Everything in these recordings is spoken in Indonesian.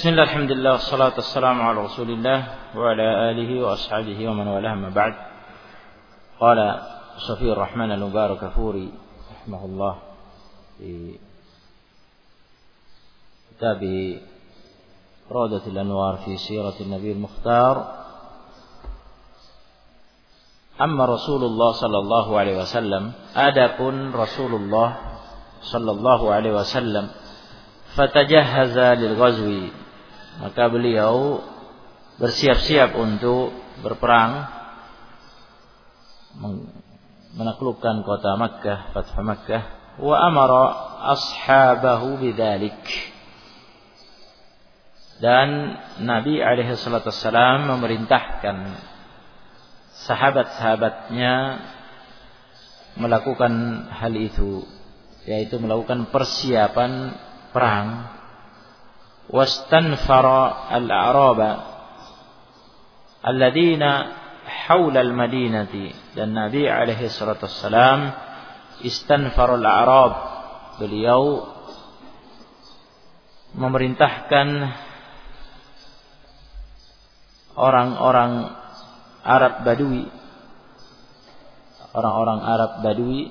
Bismillah, alhamdulillah, wassalatu wassalamu ala rasulillah wa ala alihi wa ashabihi wa man walah, ma ba'd. Qala Shafiur Rahman al-Mubarakafuri rahimahullah fi kitabih Raudatul Anwar fi siratin Nabi al-Mukhtar, amma Rasulullah sallallahu alaihi wasallam, adapun Rasulullah sallallahu alaihi wasallam fatajahhaza lil ghazwi, maka beliau bersiap-siap untuk berperang, menaklukkan kota Makkah, Fath Makkah. Wa amara ashabahu bidzalik, dan Nabi alaihi salatu wassalam memerintahkan sahabat-sahabatnya melakukan hal itu, yaitu melakukan persiapan perang. Wastanfara al-a'raba alladina haula al-madinati, dan Nabi alaihi salatu wassalam istanfara al-a'rab, beliau memerintahkan orang-orang Arab Badui, orang-orang Arab Badui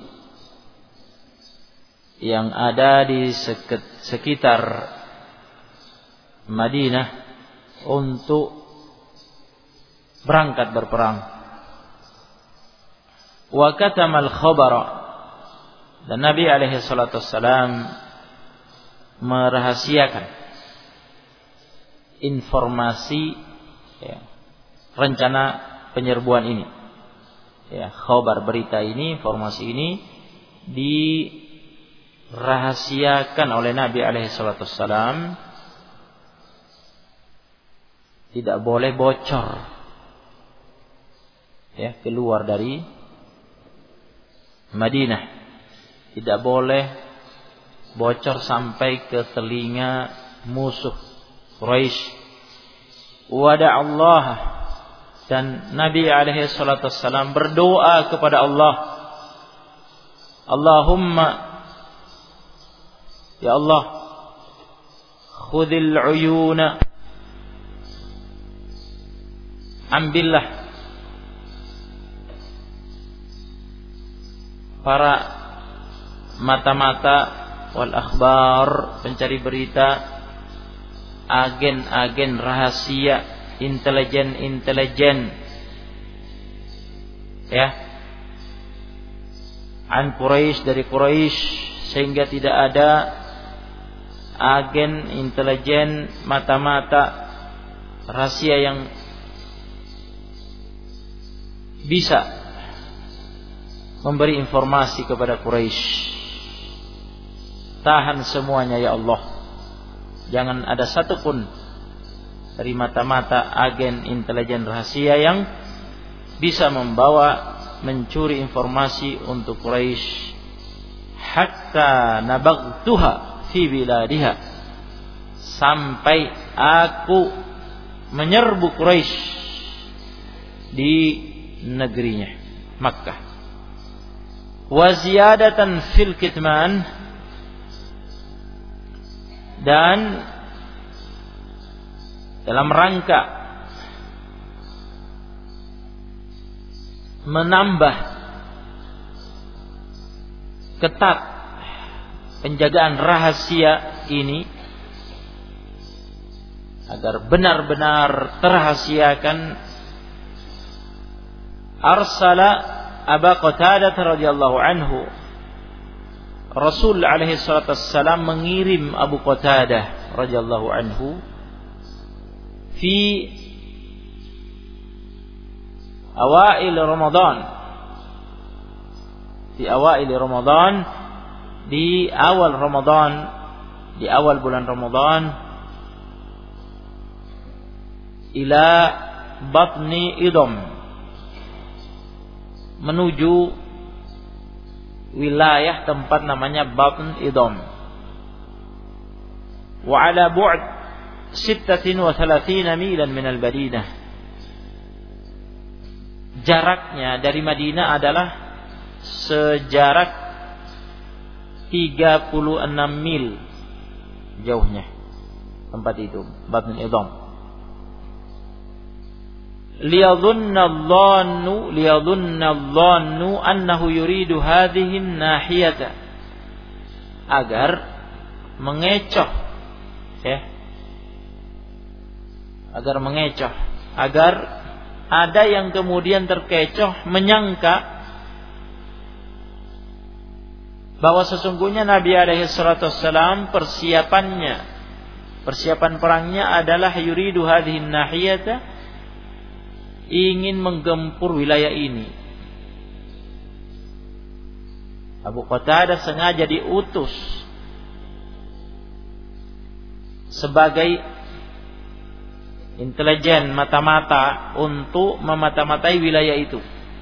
yang ada di sekitar Madinah untuk berangkat berperang. Wa katamal khabara, dan Nabi alaihi salatu wassalam merahasiakan informasi, rencana penyerbuan ini. Khabar, berita ini, informasi ini dirahasiakan oleh Nabi alaihi salatu wassalam, tidak boleh bocor keluar dari Madinah, tidak boleh bocor sampai ke telinga musuh Quraisy. Wada Allah, dan Nabi alaihi salatu wassalam berdoa kepada Allah, Allahumma, ya Allah, khudhil uyuna, ambillah para mata-mata wal akhbar, pencari berita, agen-agen rahasia, intelijen an Quraisy, dari Quraisy, sehingga tidak ada agen, intelijen, mata-mata rahasia yang bisa memberi informasi kepada Quraisy. Tahan semuanya ya Allah, jangan ada satupun dari mata-mata, agen, intelijen, rahasia yang bisa mencuri informasi untuk Quraisy. Hatta nabaghtuha fi biladiha, sampai aku menyerbu Quraisy di negerinya Makkah. Wa ziyadatan fil kitman, dan dalam rangka menambah ketat penjagaan rahasia ini agar benar-benar terrahasiakan, arsala Abu Qatadah radhiyallahu anhu, Rasul alaihi salatu wassalam mengirim Abu Qatadah radhiyallahu anhu fi awail Ramadan, di awal Ramadan, di awal bulan Ramadan, ila batni Idom, menuju wilayah tempat namanya Batn Idom. Wa ala bu'd 36 milan min al-Madinah, jaraknya dari Madinah adalah sejarak 36 mil jauhnya. tempat itu, batnul idham. Liyadhunna dhannu annahu yuridu hadhihi nahiyata, agar mengecoh, ya, agar ada yang kemudian terkecoh menyangka bahwa sesungguhnya Nabi alaihi salatu wassalam persiapan perangnya adalah yuridu hadhihi nahiyata, ingin menggempur wilayah ini. Abu Qatadah sengaja diutus sebagai intelijen mata-mata untuk memata-matai wilayah itu,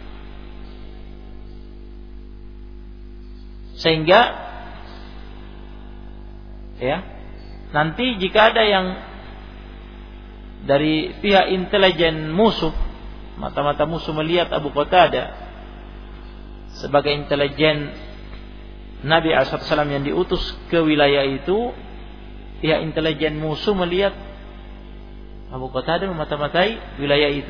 sehingga ya, nanti jika ada yang dari pihak intelijen musuh, mata-mata musuh melihat Abu Qatadah sebagai intelijen Nabi SAW yang diutus ke wilayah itu, pihak intelijen musuh melihat Abu Qatadah memata-matai wilayah itu,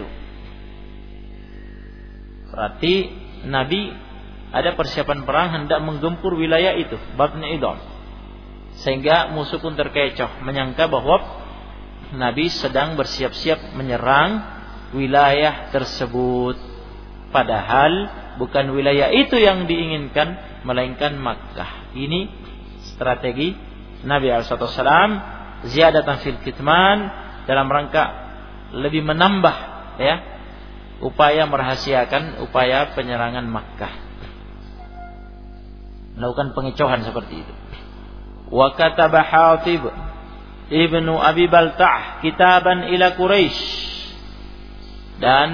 berarti Nabi ada persiapan perang hendak menggempur wilayah itu, batnul idham, sehingga musuh pun terkecoh menyangka bahwa Nabi sedang bersiap-siap menyerang wilayah tersebut, padahal bukan wilayah itu yang diinginkan, melainkan Makkah. Ini strategi Nabi SAW, ziyadatan fil kitman, dalam rangka lebih menambah, ya, upaya merahasiakan upaya penyerangan Makkah, melakukan pengecohan seperti itu. Wa kataba Hatib ibnu Abi Balta'ah kitaban ila Quraisy, dan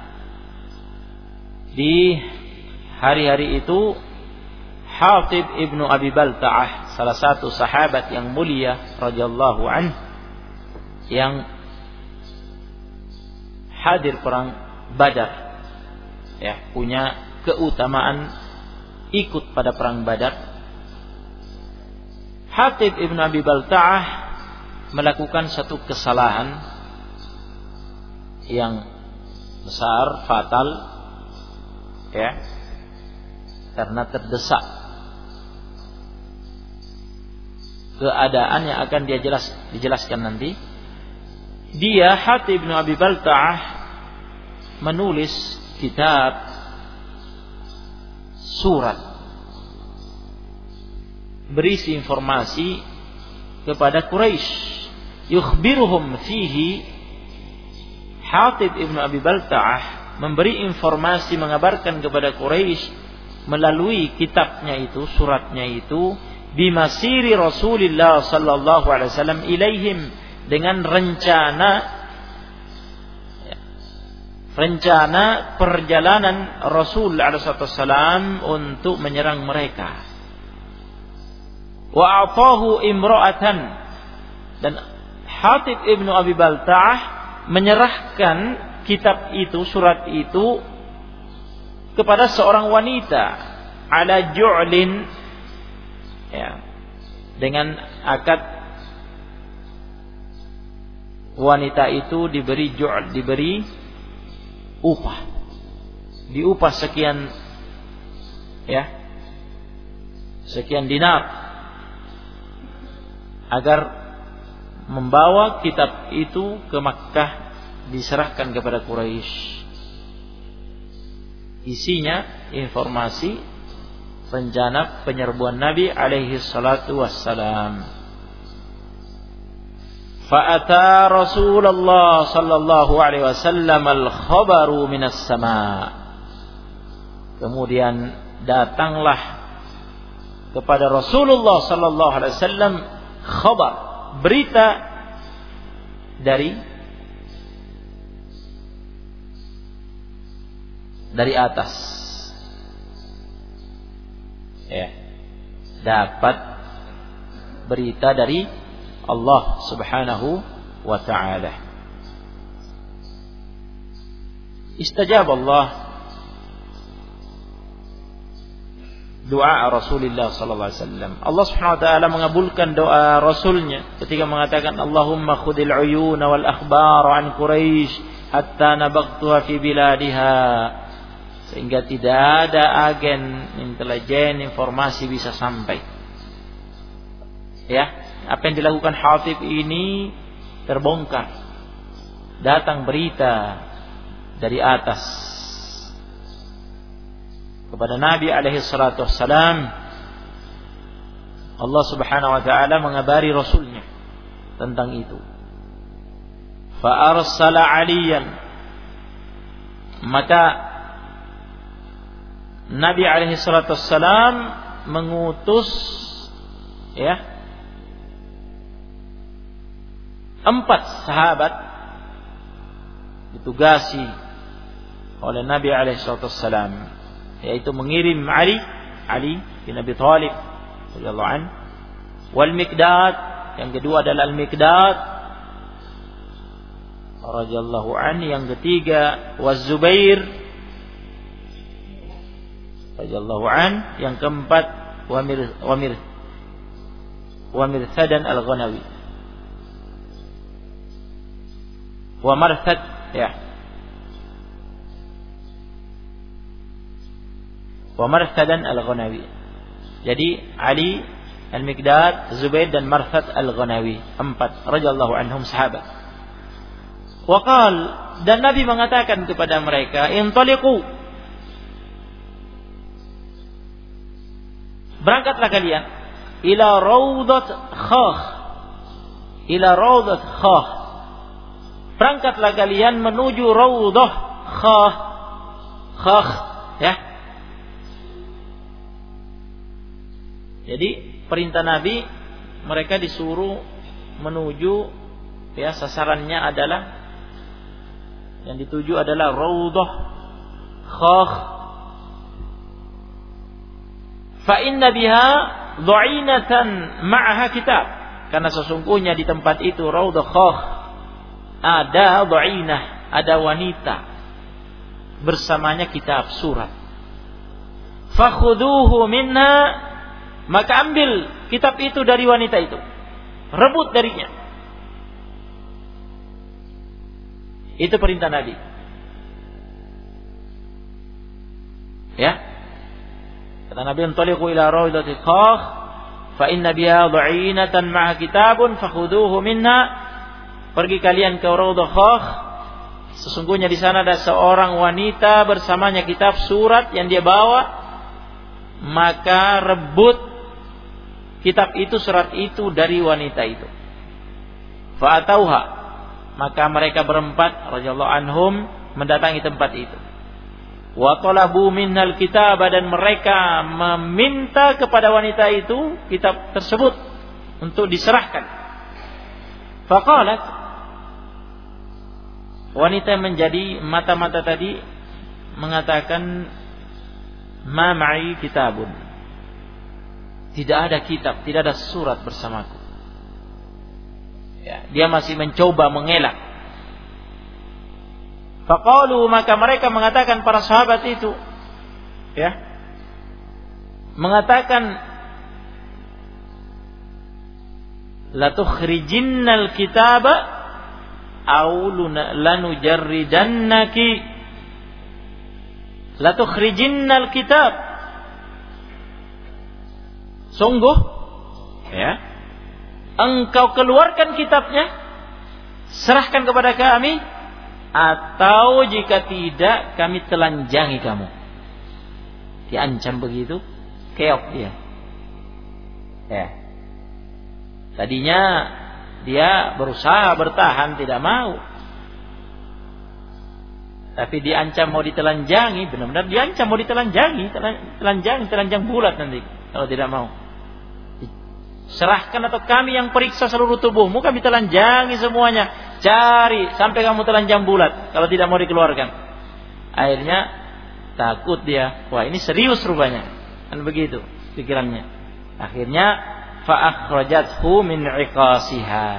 di hari-hari itu Hatib ibnu Abi Balta'ah, salah satu sahabat yang mulia radhiyallahu anhu, yang hadir perang Badar, ya, punya keutamaan ikut pada perang Badar. Hatib ibnu Abi Balta'ah melakukan satu kesalahan yang besar, fatal, ya, karena terdesak keadaan yang akan dijelaskan nanti. Dia, Hatib bin Abi Balta'ah, menulis kitab surat berisi informasi kepada Quraisy, yukhbiruhum fihi. Hatib ibn Abi Balta'ah memberi informasi, mengabarkan kepada Quraisy melalui kitabnya itu, suratnya itu, bimasiri Rasulullah sallallahu alaihi wasallam ilaihim, dengan rencana perjalanan Rasul alaihi wasallam untuk menyerang mereka. Wa a'tahu imra'atan, dan Hatib ibnu Abi Balta'ah menyerahkan kitab itu, surat itu, kepada seorang wanita, ala ju'lin, ya, dengan akad wanita itu diberi ju'l, diberi upah, diupah sekian, ya, sekian dinar, agar membawa kitab itu ke Makkah, diserahkan kepada Quraisy. Isinya informasi rencana penyerbuan Nabi alaihi salatu wassalam. Fa'ata Rasulullah sallallahu alaihi wasallam al-khabaru minas sama'. Kemudian datanglah kepada Rasulullah sallallahu alaihi wasallam khabar, berita dari atas, ya, dapat berita dari Allah subhanahu wa ta'ala. Istajab Allah doa Rasulullah sallallahu alaihi wasallam. Allah Subhanahu wa taala mengabulkan doa Rasulnya ketika mengatakan Allahumma khudil uyuna wal akhbar an Quraisy hatta nabaqtuha fi biladiha, sehingga tidak ada agen intelijen informasi bisa sampai. Ya, apa yang dilakukan Hatib ini terbongkar. Datang berita dari atas kepada Nabi alaihi salatu wassalam. Allah Subhanahu wa taala mengabari Rasulnya tentang itu. Fa arsala Aliyan, maka Nabi alaihi salatu wassalam mengutus 4 sahabat ditugasi oleh Nabi alaihi salatu wassalam, yaitu mengirim Ali bin Abi Thalib radhiyallahu an, wal Miqdad, yang kedua adalah Al Miqdad radhiyallahu an, yang ketiga waz Zubair radhiyallahu an, yang keempat wa Mirthadan Al-Ghanawi, wa Marthad wa Marthadan Al-Ghanawi. Jadi Ali, Al-Miqdad, Zubair dan Marthad Al-Ghanawi, 4 radhiyallahu anhum sahabat. Wa qal, dan Nabi mengatakan kepada mereka, intaliqu, berangkatlah kalian ila raudat khah, berangkatlah kalian menuju raudah khah, ya. Jadi perintah Nabi, mereka disuruh menuju, sasarannya adalah, yang dituju adalah Raudhah Khakh. Fa inna biha dha'inatan ma'aha kitab, karena sesungguhnya di tempat itu Raudhah Khakh ada dha'inah, ada wanita bersamanya kitab, surat. Fakhuduhu minna, maka ambil kitab itu dari wanita itu, rebut darinya. Itu perintah Nabi. Ya. Kata Nabi, "Intaliqu ila raudati khakh, fa inna biha dha'inatan ma'a kitabun fakhuduhu minha." Pergi kalian ke Raudah Khakh, sesungguhnya di sana ada seorang wanita bersamanya kitab, surat yang dia bawa, maka rebut kitab itu, surat itu dari wanita itu. Fa'atauha, maka mereka berempat radhiyallahu anhum mendatangi tempat itu. Wa talabu minnal kitab, dan mereka meminta kepada wanita itu kitab tersebut untuk diserahkan. Faqalat, wanita yang menjadi mata-mata tadi mengatakan, ma ma'i kitabun, tidak ada kitab, tidak ada surat bersamaku. Ya, dia masih mencoba mengelak. Faqalu, maka mereka mengatakan, para sahabat itu, mengatakan, la tukhrijinnal kitaba aw lanujarridannaki, la tukhrijinnal kitab, sungguh engkau keluarkan kitabnya, serahkan kepada kami, atau jika tidak kami telanjangi kamu. Diancam begitu, keok dia. Tadinya dia berusaha bertahan, tidak mau, tapi diancam mau ditelanjangi, benar-benar diancam mau ditelanjangi, telanjang bulat nanti kalau tidak mau. Serahkan atau kami yang periksa seluruh tubuhmu, kami telanjangi semuanya, cari sampai kamu telanjang bulat kalau tidak mau dikeluarkan. Akhirnya takut dia, wah ini serius rupanya, kan begitu pikirannya. Akhirnya fa akhrajathu min iqasiha.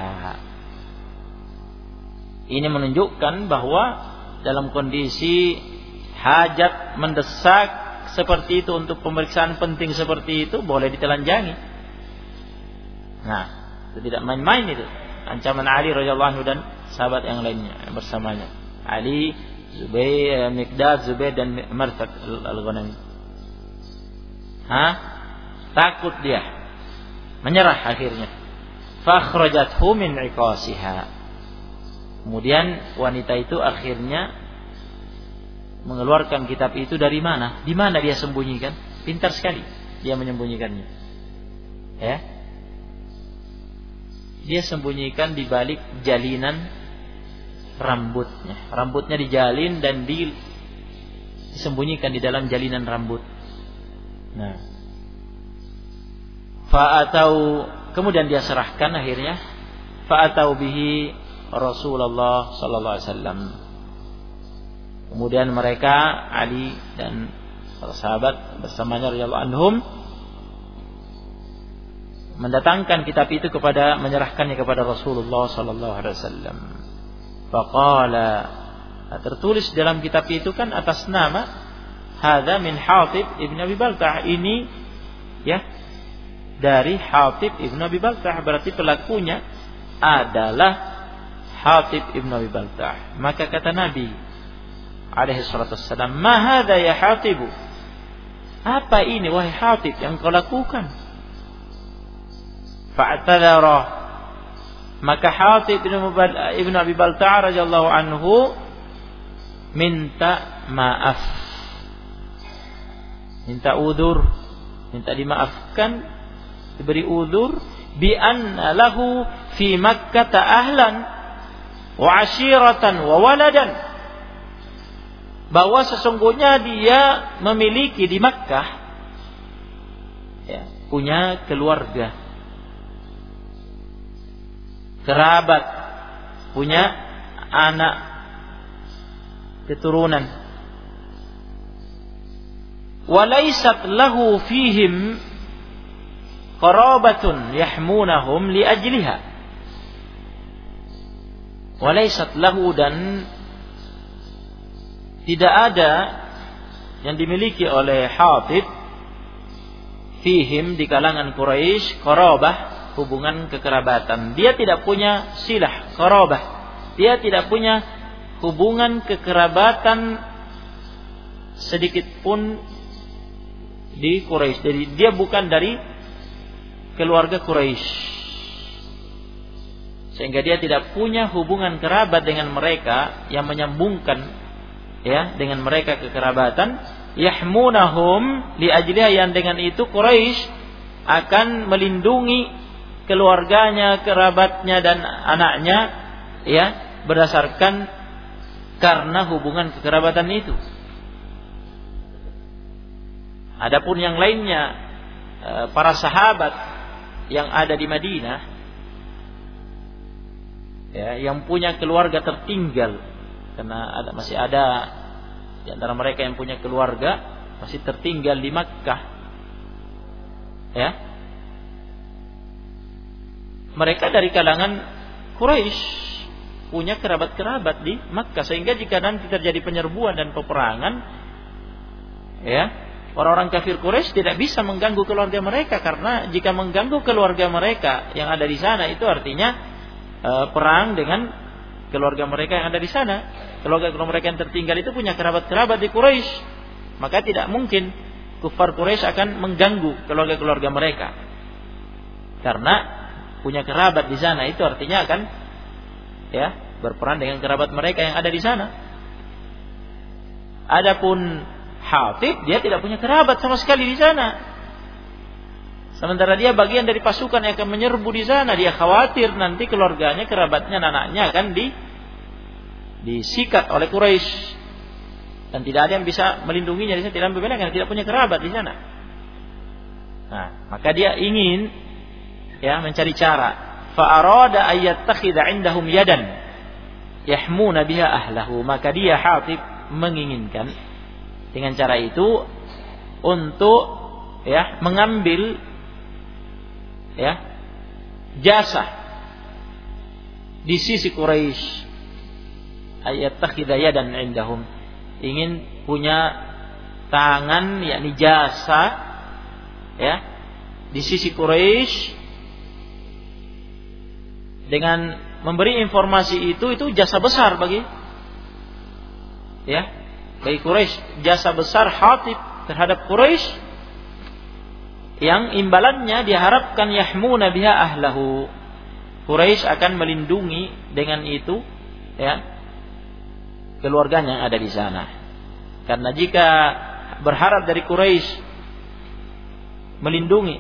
Ini menunjukkan bahwa dalam kondisi hajat mendesak seperti itu untuk pemeriksaan penting seperti itu boleh ditelanjangi. Nah, itu tidak main-main itu. Ancaman Ali radhiyallahu anhu dan sahabat yang lainnya bersamanya. Ali, Zubair, Miqdad, Zubair dan Marthad al-Ghanami. Takut dia, menyerah akhirnya. Fakhrajathu min iqasiha. Kemudian wanita itu akhirnya mengeluarkan kitab itu dari mana? Di mana dia sembunyikan? Pintar sekali dia menyembunyikannya. Ya. Dia sembunyikan di balik jalinan rambutnya. Rambutnya dijalin dan disembunyikan di dalam jalinan rambut. Nah. Kemudian dia serahkan akhirnya. Fa'atau bihi Rasulullah sallallahu alaihi wasallam. Kemudian mereka Ali dan para sahabat bersamanya radhiyallahu anhum mendatangkan kitab itu menyerahkannya kepada Rasulullah sallallahu alaihi wasallam. Faqala, tertulis dalam kitab itu kan atas nama hadza min Hatib ibn Abi Balta'ah, ini ya dari Hatib ibn Abi Balta'ah, berarti pelakunya adalah Hatib ibn Abi Balta'ah. Maka kata Nabi alaihi salatu wassalam, "Ma hadza ya Hatib?" Apa ini wahai Hatib yang kau lakukan? Fa'tadara, maka Hatib ibn Abi Balta'ah radhiyallahu anhu minta maaf, minta udzur, minta dimaafkan, diberi udzur, bi anna lahu fi Makkah ahlan wa ashiratan wa waladan, bahwa sesungguhnya dia memiliki di Makkah ya, punya keluarga, kerabat, punya anak, keturunan. Walaysat lahu fihim qarabatun yahmunahum li ajliha. Walaysat lahu, dan tidak ada yang dimiliki oleh Hatib fihim, di kalangan Quraisy, qarabah, hubungan kekerabatan. Dia tidak punya silah qarabah, dia tidak punya hubungan kekerabatan sedikit pun di Quraisy. Jadi dia bukan dari keluarga Quraisy, sehingga dia tidak punya hubungan kerabat dengan mereka yang menyambungkan ya dengan mereka kekerabatan. Yahmunahum li ajliha, yang dengan itu Quraisy akan melindungi keluarganya, kerabatnya dan anaknya ya berdasarkan karena hubungan kekerabatan itu. Adapun yang lainnya, para sahabat yang ada di Madinah ya, yang punya keluarga tertinggal, karena masih ada di antara mereka yang punya keluarga masih tertinggal di Makkah ya, mereka dari kalangan Quraisy, punya kerabat-kerabat di Makkah, sehingga jika nanti terjadi penyerbuan dan peperangan ya, orang-orang kafir Quraisy tidak bisa mengganggu keluarga mereka, karena jika mengganggu keluarga mereka yang ada di sana, itu artinya perang dengan keluarga mereka yang ada di sana. Keluarga mereka yang tertinggal itu punya kerabat-kerabat di Quraisy, maka tidak mungkin kufar Quraisy akan mengganggu keluarga-keluarga mereka, karena punya kerabat di sana. Itu artinya akan ya berperan dengan kerabat mereka yang ada di sana. Adapun Hatib, dia tidak punya kerabat sama sekali di sana. Sementara dia bagian dari pasukan yang akan menyerbu di sana. Dia khawatir nanti keluarganya, kerabatnya, anaknya akan disikat oleh Quraisy, dan tidak ada yang bisa melindunginya di sana, tidak membela, karena tidak punya kerabat di sana. Nah, maka dia ingin ya mencari cara. Fa arada ayyattakhidha 'indahum yadan yahmuna biha ahlahu. Maka dia Hatib menginginkan dengan cara itu untuk ya mengambil ya jasa di sisi Quraisy, ayat takhidaya dan indahum, ingin punya tangan, yakni jasa, ya, di sisi Quraisy dengan memberi informasi itu jasa besar bagi Quraisy, jasa besar Hatib terhadap Quraisy yang imbalannya diharapkan yahmuna biha ahlahu. Quraisy akan melindungi dengan itu, ya, keluarganya yang ada di sana. Karena jika berharap dari Quraisy melindungi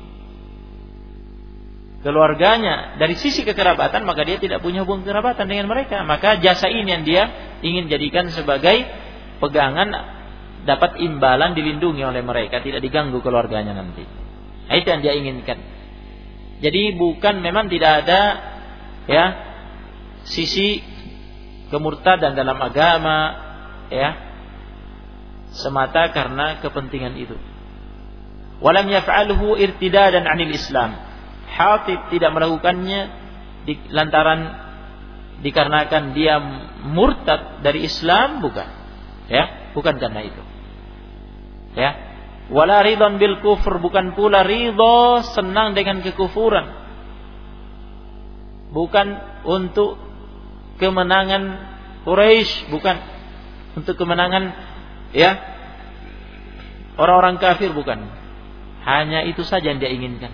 keluarganya dari sisi kekerabatan, maka dia tidak punya hubungan kerabatan dengan mereka. Maka jasa ini yang dia ingin jadikan sebagai pegangan, dapat imbalan, dilindungi oleh mereka, tidak diganggu keluarganya nanti. Nah, itu yang dia inginkan. Jadi memang tidak ada, ya, sisi kemurtadan dalam agama, ya, semata karena kepentingan itu. Walam yaf'alhu irtidadan 'anil Islam. Hatib tidak melakukannya lantaran dikarenakan dia murtad dari Islam, bukan. Ya, bukan karena itu. Ya. Wala ridhan bil kufur, bukan pula ridha senang dengan kekufuran. Bukan untuk kemenangan Quraisy, bukan untuk kemenangan, ya, orang-orang kafir, bukan. Hanya itu saja yang dia inginkan.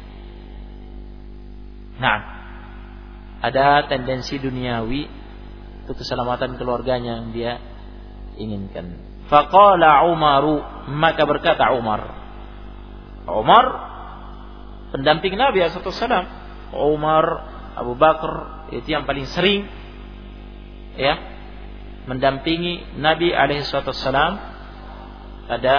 Nah, ada tendensi duniawi untuk keselamatan keluarganya yang dia inginkan. Faqala Umaru, maka berkata Umar, pendamping Nabi SAW. Umar, Abu Bakar itu yang paling sering, ya, mendampingi Nabi SAW pada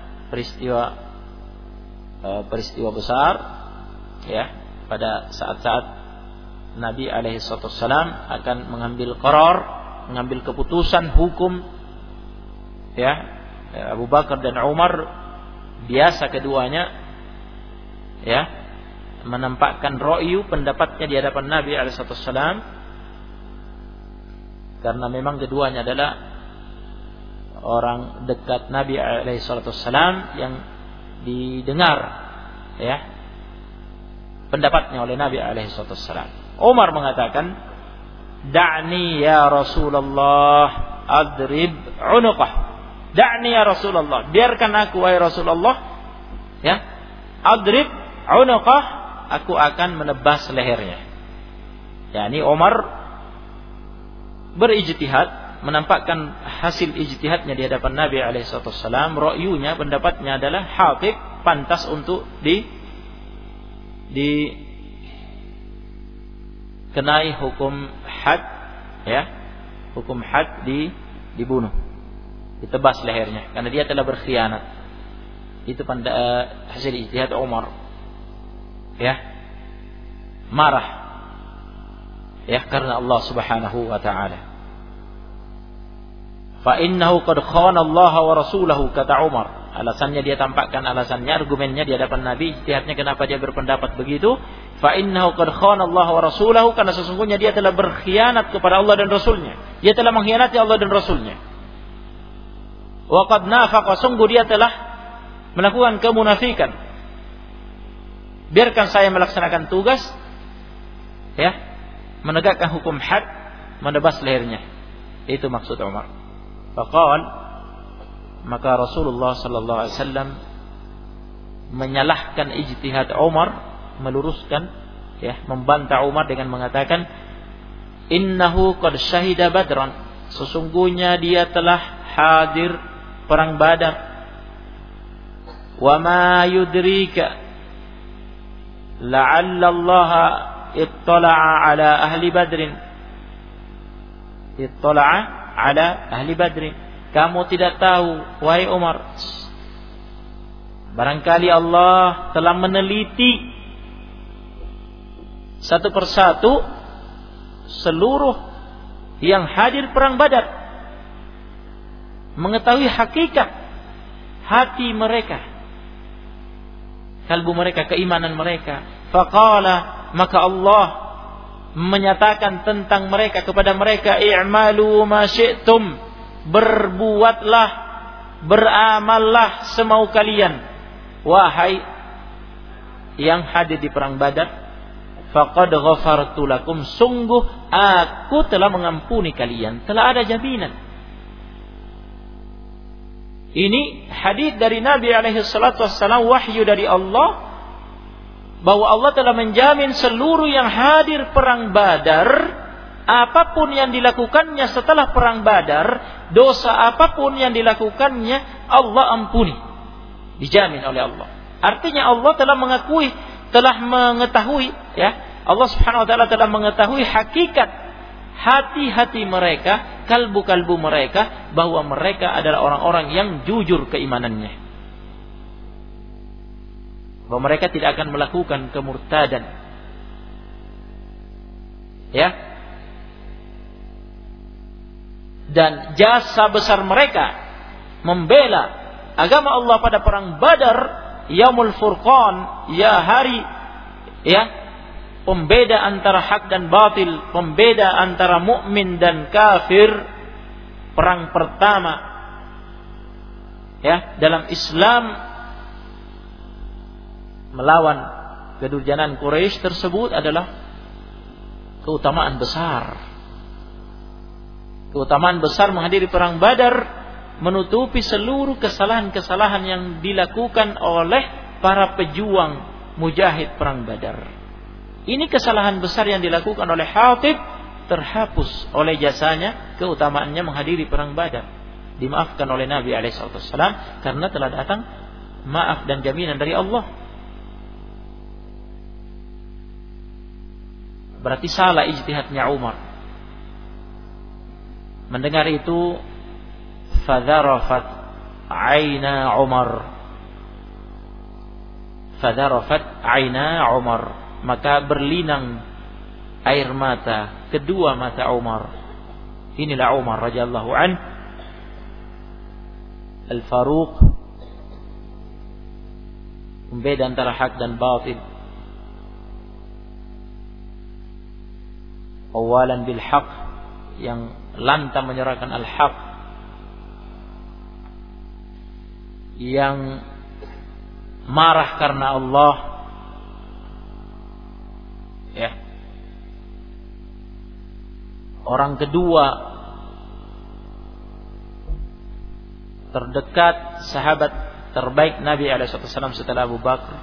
peristiwa besar, ya, pada saat-saat Nabi SAW akan mengambil qarar, mengambil keputusan hukum. Ya, Abu Bakar dan Umar biasa keduanya, ya, menampakkan ra'yu, pendapatnya di hadapan Nabi SAW, karena memang keduanya adalah orang dekat Nabi SAW yang didengar, ya, pendapatnya oleh Nabi SAW. Umar mengatakan, "Da'ni ya Rasulullah adrib 'unuqah." Da'ni ya Rasulullah, biarkan aku wahai Rasulullah, ya, adrib 'unuqah, aku akan menebas lehernya. Yani Umar berijtihad, menampakkan hasil ijtihadnya di hadapan Nabi SAW. Ra'yunya, pendapatnya adalah Hatib pantas untuk dikenai hukum had, ya, hukum had, dibunuh, ditebas lehernya karena dia telah berkhianat. Itu hasil ijtihad Umar. Ya. Marah. Ya, karena Allah Subhanahu wa taala. Fa innahu qad khana Allah wa rasulahu, kata Umar. Alasannya dia tampakkan argumennya di hadapan Nabi, ijtihadnya kenapa dia berpendapat begitu? Fa innahu qad khana Allah wa rasulahu, karena sesungguhnya dia telah berkhianat kepada Allah dan Rasulnya. Dia telah mengkhianati Allah dan Rasulnya. Wa qad nafaqa, sungguh dia telah melakukan kemunafikan. Biarkan saya melaksanakan tugas, ya, menegakkan hukum had, menebas lehernya. Itu maksud Umar. Faqal, maka Rasulullah sallallahu alaihi wasallam menyalahkan ijtihad Umar, meluruskan, ya, membantah Umar dengan mengatakan, innahu qad syahida badran, sesungguhnya dia telah hadir perang Badar. Wa ma yudrika la'alla Allah ittala'a ala ahli badrin. Ittala'a ala ahli badrin. Kamu tidak tahu, wahai Umar, barangkali Allah telah meneliti satu persatu seluruh yang hadir perang Badar, mengetahui hakikat hati mereka, kalbu mereka, keimanan mereka. Faqala, maka Allah menyatakan tentang mereka kepada mereka, i'malu ma syi'tum, berbuatlah beramallah semau kalian, wahai yang hadir di perang Badar, faqad ghafartu lakum, sungguh aku telah mengampuni kalian, telah ada jaminan. Ini hadis dari Nabi alaihi salatu wassalam, wahyu dari Allah, bahwa Allah telah menjamin seluruh yang hadir perang Badar, apapun yang dilakukannya setelah perang Badar, dosa apapun yang dilakukannya Allah ampuni, dijamin oleh Allah. Artinya Allah telah mengetahui, ya, Allah Subhanahu wa taala telah mengetahui hakikat hati-hati mereka, kalbu-kalbu mereka, bahwa mereka adalah orang-orang yang jujur keimanannya, bahwa mereka tidak akan melakukan kemurtadan, ya. Dan jasa besar mereka membela agama Allah pada perang Badar, Yaumul Furqan, ya hari, ya, pembeda antara hak dan batil, pembeda antara mukmin dan kafir, perang pertama, ya, dalam Islam melawan kedurjanan Quraisy tersebut adalah keutamaan besar. Keutamaan besar menghadiri perang Badar menutupi seluruh kesalahan-kesalahan yang dilakukan oleh para pejuang mujahid perang Badar. Ini kesalahan besar yang dilakukan oleh Hatib, terhapus oleh jasanya, keutamaannya menghadiri perang Badar. Dimaafkan oleh Nabi alaihissalam karena telah datang maaf dan jaminan dari Allah. Berarti salah ijtihadnya Umar. Mendengar itu, fadharafat aina Umar, fadharafat aina Umar, maka berlinang air mata kedua mata Umar. Inilah Umar radhiyallahu an, Al-Faruq, pembeda antara hak dan batil, awalan bil haq, yang lantang menyerahkan al-haq, yang marah karena Allah, ya. Orang kedua terdekat, sahabat terbaik Nabi alaihissalam setelah Abu Bakar,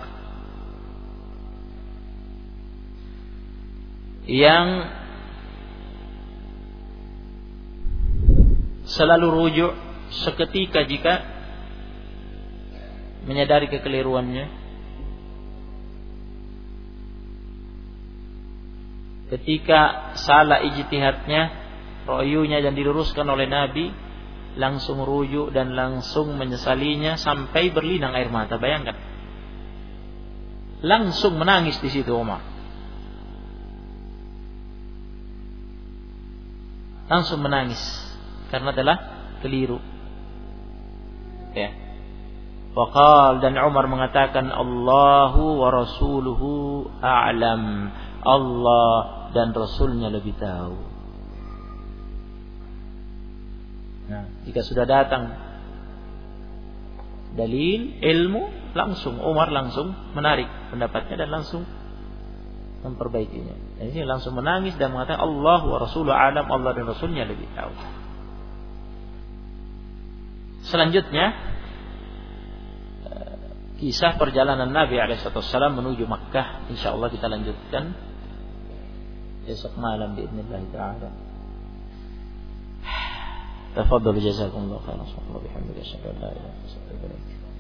yang selalu rujuk seketika jika menyadari kekeliruannya, ketika salah ijtihadnya, royunya dan diluruskan oleh Nabi, langsung rujuk dan langsung menyesalinya sampai berlinang air mata. Bayangkan, langsung menangis di situ Umar, langsung menangis karena telah keliru, ya. Waqal, dan Umar mengatakan, Allahu wa rasuluhu a'lam, Allah dan Rasulnya lebih tahu. Nah, jika sudah datang dalil, ilmu, langsung Umar langsung menarik pendapatnya dan langsung memperbaikinya. Dan ini langsung menangis dan mengatakan, Allah wa rasuluhu a'lam, Allah dan Rasulnya lebih tahu. Selanjutnya, kisah perjalanan Nabi alaihissalam menuju Makkah, insyaallah kita lanjutkan besok malam باذنillah taala. Tafadhalu jazakumullahu khairan. Subhanallah bihamdihi asyhadu an la ilaha illa anta astaghfiruka wa atubu ilaik.